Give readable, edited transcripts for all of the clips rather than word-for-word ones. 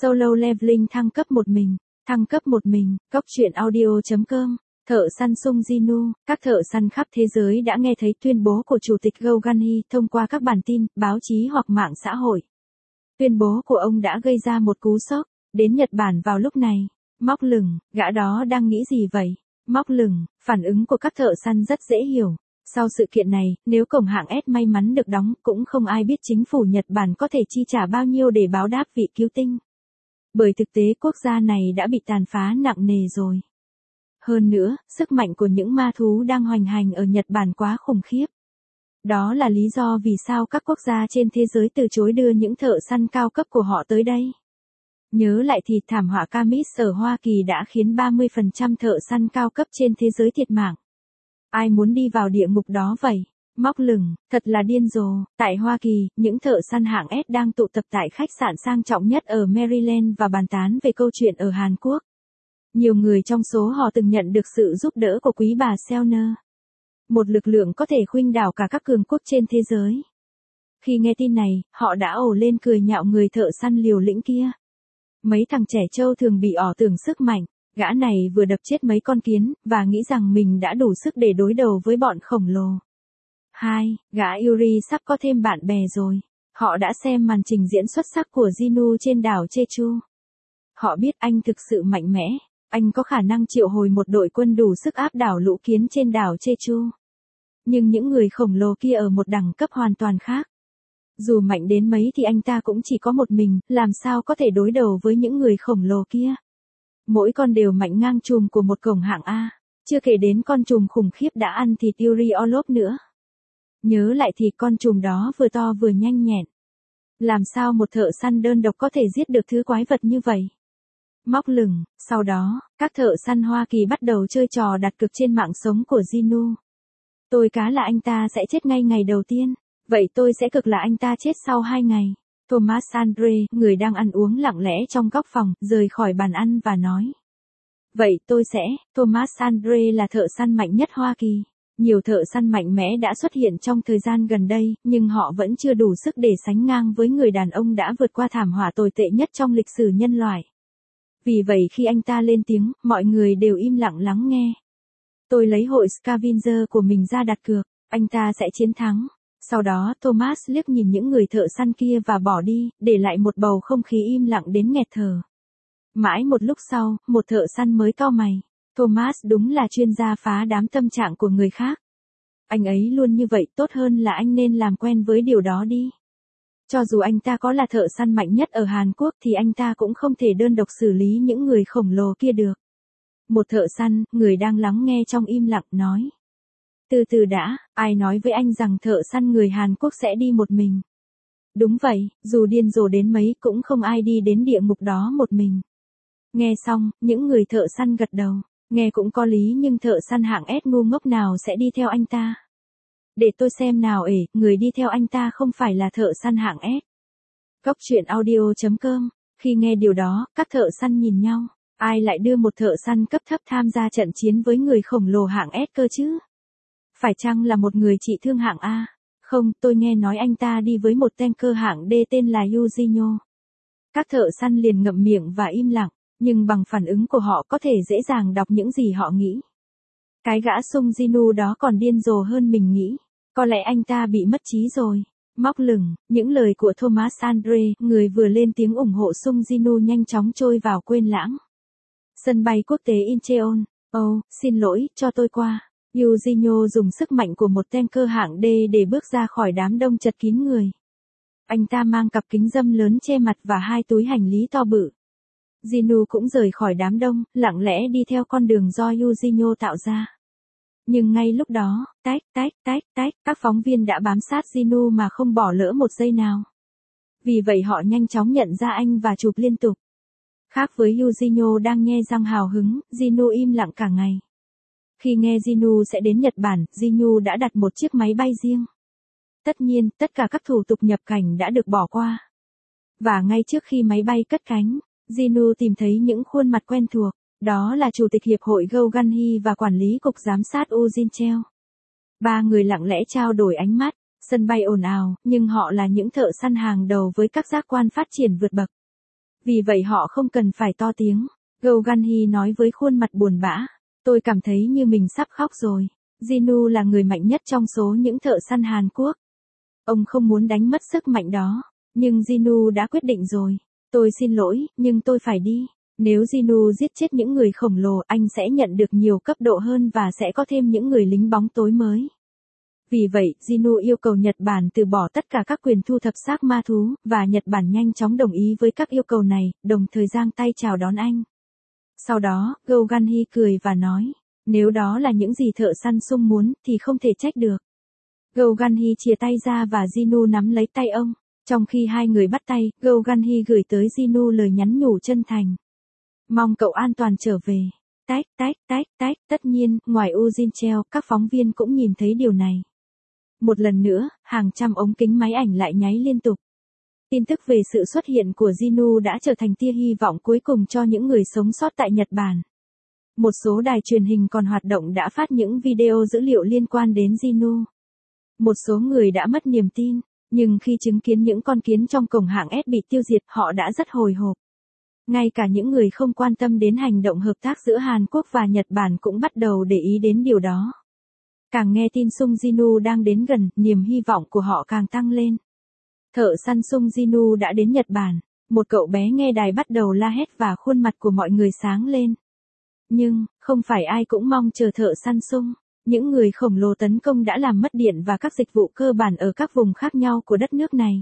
Solo Leveling thăng cấp một mình. Thăng cấp một mình, Cốc truyện audio.com. Thợ săn Sung Jinu, các thợ săn khắp thế giới đã nghe thấy tuyên bố của Chủ tịch Go Gun-hee thông qua các bản tin, báo chí hoặc mạng xã hội. Tuyên bố của ông đã gây ra một cú sốc. Đến Nhật Bản vào lúc này. Móc lửng, gã đó đang nghĩ gì vậy? Móc lửng, phản ứng của các thợ săn rất dễ hiểu. Sau sự kiện này, nếu cổng hạng S may mắn được đóng, cũng không ai biết chính phủ Nhật Bản có thể chi trả bao nhiêu để báo đáp vị cứu tinh. Bởi thực tế quốc gia này đã bị tàn phá nặng nề rồi. Hơn nữa, sức mạnh của những ma thú đang hoành hành ở Nhật Bản quá khủng khiếp. Đó là lý do vì sao các quốc gia trên thế giới từ chối đưa những thợ săn cao cấp của họ tới đây. Nhớ lại thì thảm họa Camis ở Hoa Kỳ đã khiến 30% thợ săn cao cấp trên thế giới thiệt mạng. Ai muốn đi vào địa ngục đó vậy? Móc lửng, thật là điên rồ. Tại Hoa Kỳ, những thợ săn hạng S đang tụ tập tại khách sạn sang trọng nhất ở Maryland và bàn tán về câu chuyện ở Hàn Quốc. Nhiều người trong số họ từng nhận được sự giúp đỡ của quý bà Selner, một lực lượng có thể khuynh đảo cả các cường quốc trên thế giới. Khi nghe tin này, họ đã ồ lên cười nhạo người thợ săn liều lĩnh kia. Mấy thằng trẻ trâu thường bị ảo tưởng sức mạnh. Gã này vừa đập chết mấy con kiến, và nghĩ rằng mình đã đủ sức để đối đầu với bọn khổng lồ. 2. Gã Yuri sắp có thêm bạn bè rồi. Họ đã xem màn trình diễn xuất sắc của Jinu trên đảo Jeju. Họ biết anh thực sự mạnh mẽ. Anh có khả năng triệu hồi một đội quân đủ sức áp đảo lũ kiến trên đảo Jeju. Nhưng những người khổng lồ kia ở một đẳng cấp hoàn toàn khác. Dù mạnh đến mấy thì anh ta cũng chỉ có một mình, làm sao có thể đối đầu với những người khổng lồ kia. Mỗi con đều mạnh ngang chùm của một cổng hạng A, chưa kể đến con trùm khủng khiếp đã ăn thịt Yuri Orlov nữa. Nhớ lại thì con trùm đó vừa to vừa nhanh nhẹn. Làm sao một thợ săn đơn độc có thể giết được thứ quái vật như vậy? Móc lửng, sau đó, các thợ săn Hoa Kỳ bắt đầu chơi trò đặt cược trên mạng sống của Jinu. Tôi cá là anh ta sẽ chết ngay ngày đầu tiên, vậy tôi sẽ cược là anh ta chết sau 2 ngày. Thomas Andre, người đang ăn uống lặng lẽ trong góc phòng, rời khỏi bàn ăn và nói. Vậy tôi sẽ, Thomas Andre là thợ săn mạnh nhất Hoa Kỳ. Nhiều thợ săn mạnh mẽ đã xuất hiện trong thời gian gần đây, nhưng họ vẫn chưa đủ sức để sánh ngang với người đàn ông đã vượt qua thảm họa tồi tệ nhất trong lịch sử nhân loại. Vì vậy khi anh ta lên tiếng, mọi người đều im lặng lắng nghe. Tôi lấy hội Scavenger của mình ra đặt cược, anh ta sẽ chiến thắng. Sau đó Thomas liếc nhìn những người thợ săn kia và bỏ đi, để lại một bầu không khí im lặng đến nghẹt thở. Mãi một lúc sau, một thợ săn mới cau mày. Thomas đúng là chuyên gia phá đám tâm trạng của người khác. Anh ấy luôn như vậy, tốt hơn là anh nên làm quen với điều đó đi. Cho dù anh ta có là thợ săn mạnh nhất ở Hàn Quốc thì anh ta cũng không thể đơn độc xử lý những người khổng lồ kia được. Một thợ săn, người đang lắng nghe trong im lặng nói. Từ từ đã, ai nói với anh rằng thợ săn người Hàn Quốc sẽ đi một mình? Đúng vậy, dù điên rồ đến mấy cũng không ai đi đến địa ngục đó một mình. Nghe xong, những người thợ săn gật đầu. Nghe cũng có lý nhưng thợ săn hạng S ngu ngốc nào sẽ đi theo anh ta? Để tôi xem nào người đi theo anh ta không phải là thợ săn hạng S. Cốc truyện audio.com. Khi nghe điều đó, các thợ săn nhìn nhau. Ai lại đưa một thợ săn cấp thấp tham gia trận chiến với người khổng lồ hạng S cơ chứ? Phải chăng là một người trị thương hạng A? Không, tôi nghe nói anh ta đi với một tanker hạng D tên là Yujinho. Các thợ săn liền ngậm miệng và im lặng, nhưng bằng phản ứng của họ có thể dễ dàng đọc những gì họ nghĩ. Cái gã Sung Jinu đó còn điên rồ hơn mình nghĩ. Có lẽ anh ta bị mất trí rồi. Móc lửng, những lời của Thomas Andre, người vừa lên tiếng ủng hộ Sung Jinu nhanh chóng trôi vào quên lãng. Sân bay quốc tế Incheon. Xin lỗi, cho tôi qua. Yujinho dùng sức mạnh của một tanker hạng D để bước ra khỏi đám đông chật kín người. Anh ta mang cặp kính râm lớn che mặt và 2 túi hành lý to bự. Jinu cũng rời khỏi đám đông, lặng lẽ đi theo con đường do Yujinho tạo ra. Nhưng ngay lúc đó, các phóng viên đã bám sát Jinu mà không bỏ lỡ một giây nào. Vì vậy họ nhanh chóng nhận ra anh và chụp liên tục. Khác với Yujinho đang nhe răng hào hứng, Jinu im lặng cả ngày. Khi nghe Jinu sẽ đến Nhật Bản, Jinu đã đặt một chiếc máy bay riêng. Tất nhiên, tất cả các thủ tục nhập cảnh đã được bỏ qua. Và ngay trước khi máy bay cất cánh, Jinu tìm thấy những khuôn mặt quen thuộc. Đó là Chủ tịch Hiệp hội Go Gun-hee và Quản lý Cục Giám sát Oh Jin-cheo. 3 người lặng lẽ trao đổi ánh mắt, sân bay ồn ào, nhưng họ là những thợ săn hàng đầu với các giác quan phát triển vượt bậc. Vì vậy họ không cần phải to tiếng. Go Gun-hee nói với khuôn mặt buồn bã. Tôi cảm thấy như mình sắp khóc rồi. Jinu là người mạnh nhất trong số những thợ săn Hàn Quốc. Ông không muốn đánh mất sức mạnh đó. Nhưng Jinu đã quyết định rồi. Tôi xin lỗi, nhưng tôi phải đi. Nếu Jinu giết chết những người khổng lồ, anh sẽ nhận được nhiều cấp độ hơn và sẽ có thêm những người lính bóng tối mới. Vì vậy, Jinu yêu cầu Nhật Bản từ bỏ tất cả các quyền thu thập xác ma thú, và Nhật Bản nhanh chóng đồng ý với các yêu cầu này, đồng thời giang tay chào đón anh. Sau đó, Go Gun-hee cười và nói, nếu đó là những gì thợ săn Sung muốn, thì không thể trách được. Go Gun-hee chia tay ra và Jinu nắm lấy tay ông. Trong khi hai người bắt tay, Go Gun-hee gửi tới Jinu lời nhắn nhủ chân thành. Mong cậu an toàn trở về. Tách, tách, tách, tách. Tất nhiên, ngoài Ujin Cheo, các phóng viên cũng nhìn thấy điều này. Một lần nữa, hàng trăm ống kính máy ảnh lại nháy liên tục. Tin tức về sự xuất hiện của Jinu đã trở thành tia hy vọng cuối cùng cho những người sống sót tại Nhật Bản. Một số đài truyền hình còn hoạt động đã phát những video dữ liệu liên quan đến Jinu. Một số người đã mất niềm tin, nhưng khi chứng kiến những con kiến trong cổng hạng S bị tiêu diệt, họ đã rất hồi hộp. Ngay cả những người không quan tâm đến hành động hợp tác giữa Hàn Quốc và Nhật Bản cũng bắt đầu để ý đến điều đó. Càng nghe tin Sung Jinu đang đến gần, niềm hy vọng của họ càng tăng lên. Thợ săn Sung Jinu đã đến Nhật Bản. Một cậu bé nghe đài bắt đầu la hét và khuôn mặt của mọi người sáng lên. Nhưng, không phải ai cũng mong chờ thợ săn Sung. Những người khổng lồ tấn công đã làm mất điện và các dịch vụ cơ bản ở các vùng khác nhau của đất nước này.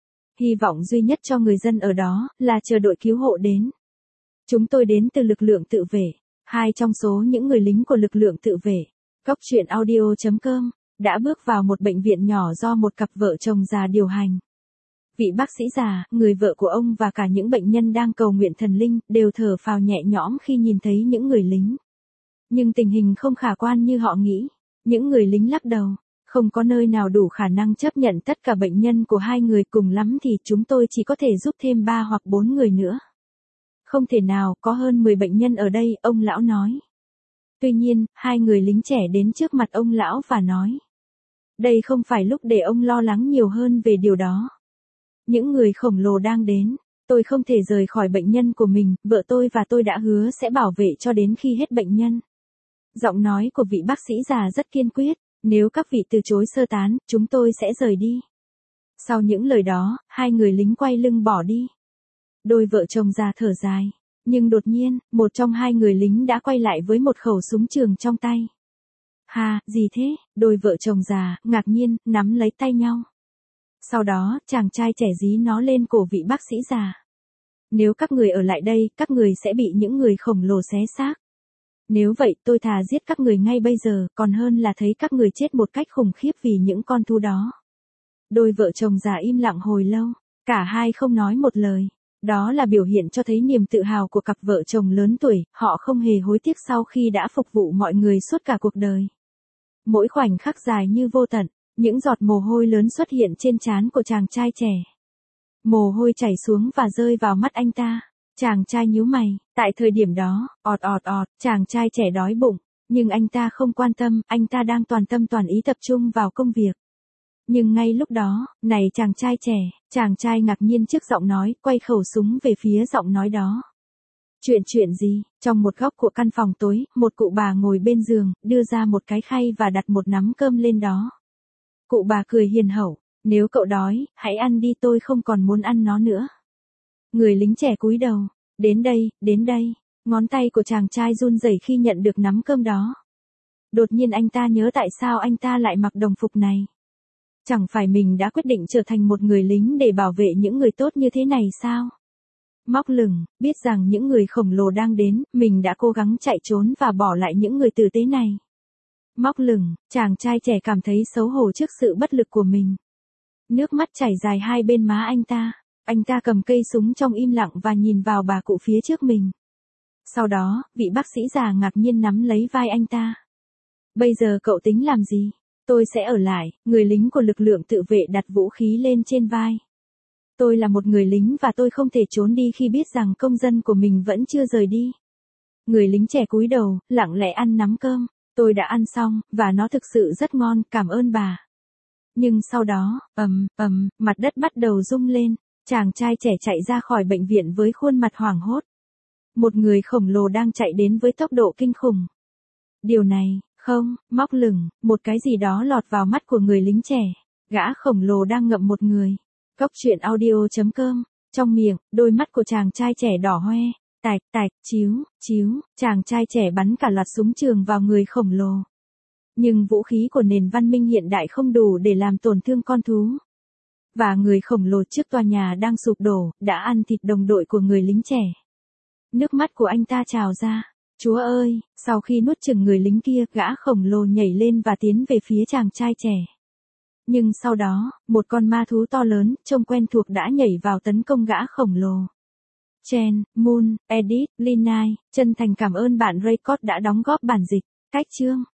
Hy vọng duy nhất cho người dân ở đó là chờ đội cứu hộ đến. Chúng tôi đến từ lực lượng tự vệ. Hai trong số những người lính của lực lượng tự vệ, Góc truyện audio.com, đã bước vào một bệnh viện nhỏ do một cặp vợ chồng già điều hành. Vị bác sĩ già, người vợ của ông và cả những bệnh nhân đang cầu nguyện thần linh, đều thở phào nhẹ nhõm khi nhìn thấy những người lính. Nhưng tình hình không khả quan như họ nghĩ. Những người lính lắc đầu. Không có nơi nào đủ khả năng chấp nhận tất cả bệnh nhân của hai người, cùng lắm thì chúng tôi chỉ có thể giúp thêm 3 hoặc 4 người nữa. Không thể nào, có hơn 10 bệnh nhân ở đây, ông lão nói. Tuy nhiên, hai người lính trẻ đến trước mặt ông lão và nói. Đây không phải lúc để ông lo lắng nhiều hơn về điều đó. Những người khổng lồ đang đến. Tôi không thể rời khỏi bệnh nhân của mình, vợ tôi và tôi đã hứa sẽ bảo vệ cho đến khi hết bệnh nhân. Giọng nói của vị bác sĩ già rất kiên quyết. Nếu các vị từ chối sơ tán, chúng tôi sẽ rời đi. Sau những lời đó, hai người lính quay lưng bỏ đi. Đôi vợ chồng già thở dài. Nhưng đột nhiên, một trong hai người lính đã quay lại với một khẩu súng trường trong tay. Hà, gì thế? Đôi vợ chồng già, ngạc nhiên, nắm lấy tay nhau. Sau đó, chàng trai trẻ dí nó lên cổ vị bác sĩ già. Nếu các người ở lại đây, các người sẽ bị những người khổng lồ xé xác. Nếu vậy, tôi thà giết các người ngay bây giờ, còn hơn là thấy các người chết một cách khủng khiếp vì những con thú đó. Đôi vợ chồng già im lặng hồi lâu, cả hai không nói một lời. Đó là biểu hiện cho thấy niềm tự hào của cặp vợ chồng lớn tuổi, họ không hề hối tiếc sau khi đã phục vụ mọi người suốt cả cuộc đời. Mỗi khoảnh khắc dài như vô tận, những giọt mồ hôi lớn xuất hiện trên trán của chàng trai trẻ. Mồ hôi chảy xuống và rơi vào mắt anh ta. Chàng trai nhíu mày, tại thời điểm đó, chàng trai trẻ đói bụng, nhưng anh ta không quan tâm, anh ta đang toàn tâm toàn ý tập trung vào công việc. Nhưng ngay lúc đó, này chàng trai trẻ, chàng trai ngạc nhiên trước giọng nói, quay khẩu súng về phía giọng nói đó. Chuyện gì? Trong một góc của căn phòng tối, một cụ bà ngồi bên giường, đưa ra một cái khay và đặt một nắm cơm lên đó. Cụ bà cười hiền hậu, nếu cậu đói, hãy ăn đi, tôi không còn muốn ăn nó nữa. Người lính trẻ cúi đầu, đến đây, ngón tay của chàng trai run rẩy khi nhận được nắm cơm đó. Đột nhiên anh ta nhớ tại sao anh ta lại mặc đồng phục này. Chẳng phải mình đã quyết định trở thành một người lính để bảo vệ những người tốt như thế này sao? Móc lửng, biết rằng những người khổng lồ đang đến, mình đã cố gắng chạy trốn và bỏ lại những người tử tế này. Móc lửng, chàng trai trẻ cảm thấy xấu hổ trước sự bất lực của mình. Nước mắt chảy dài hai bên má anh ta. Anh ta cầm cây súng trong im lặng và nhìn vào bà cụ phía trước mình. Sau đó, vị bác sĩ già ngạc nhiên nắm lấy vai anh ta. Bây giờ cậu tính làm gì? Tôi sẽ ở lại, người lính của lực lượng tự vệ đặt vũ khí lên trên vai. Tôi là một người lính và tôi không thể trốn đi khi biết rằng công dân của mình vẫn chưa rời đi. Người lính trẻ cúi đầu, lặng lẽ ăn nắm cơm. Tôi đã ăn xong, và nó thực sự rất ngon, cảm ơn bà. Nhưng sau đó, mặt đất bắt đầu rung lên. Chàng trai trẻ chạy ra khỏi bệnh viện với khuôn mặt hoảng hốt. Một người khổng lồ đang chạy đến với tốc độ kinh khủng. Điều này, không, móc lửng, một cái gì đó lọt vào mắt của người lính trẻ. Gã khổng lồ đang ngậm một người. Cốc truyện audio.com. Trong miệng, đôi mắt của chàng trai trẻ đỏ hoe. Tạch, tạch, chiếu, chàng trai trẻ bắn cả loạt súng trường vào người khổng lồ. Nhưng vũ khí của nền văn minh hiện đại không đủ để làm tổn thương con thú. Và người khổng lồ trước tòa nhà đang sụp đổ, đã ăn thịt đồng đội của người lính trẻ. Nước mắt của anh ta trào ra. Chúa ơi, sau khi nuốt chửng người lính kia, gã khổng lồ nhảy lên và tiến về phía chàng trai trẻ. Nhưng sau đó, một con ma thú to lớn, trông quen thuộc đã nhảy vào tấn công gã khổng lồ. Chen, Moon, Edit, Linai, chân thành cảm ơn bạn Raycott đã đóng góp bản dịch. Cách chương.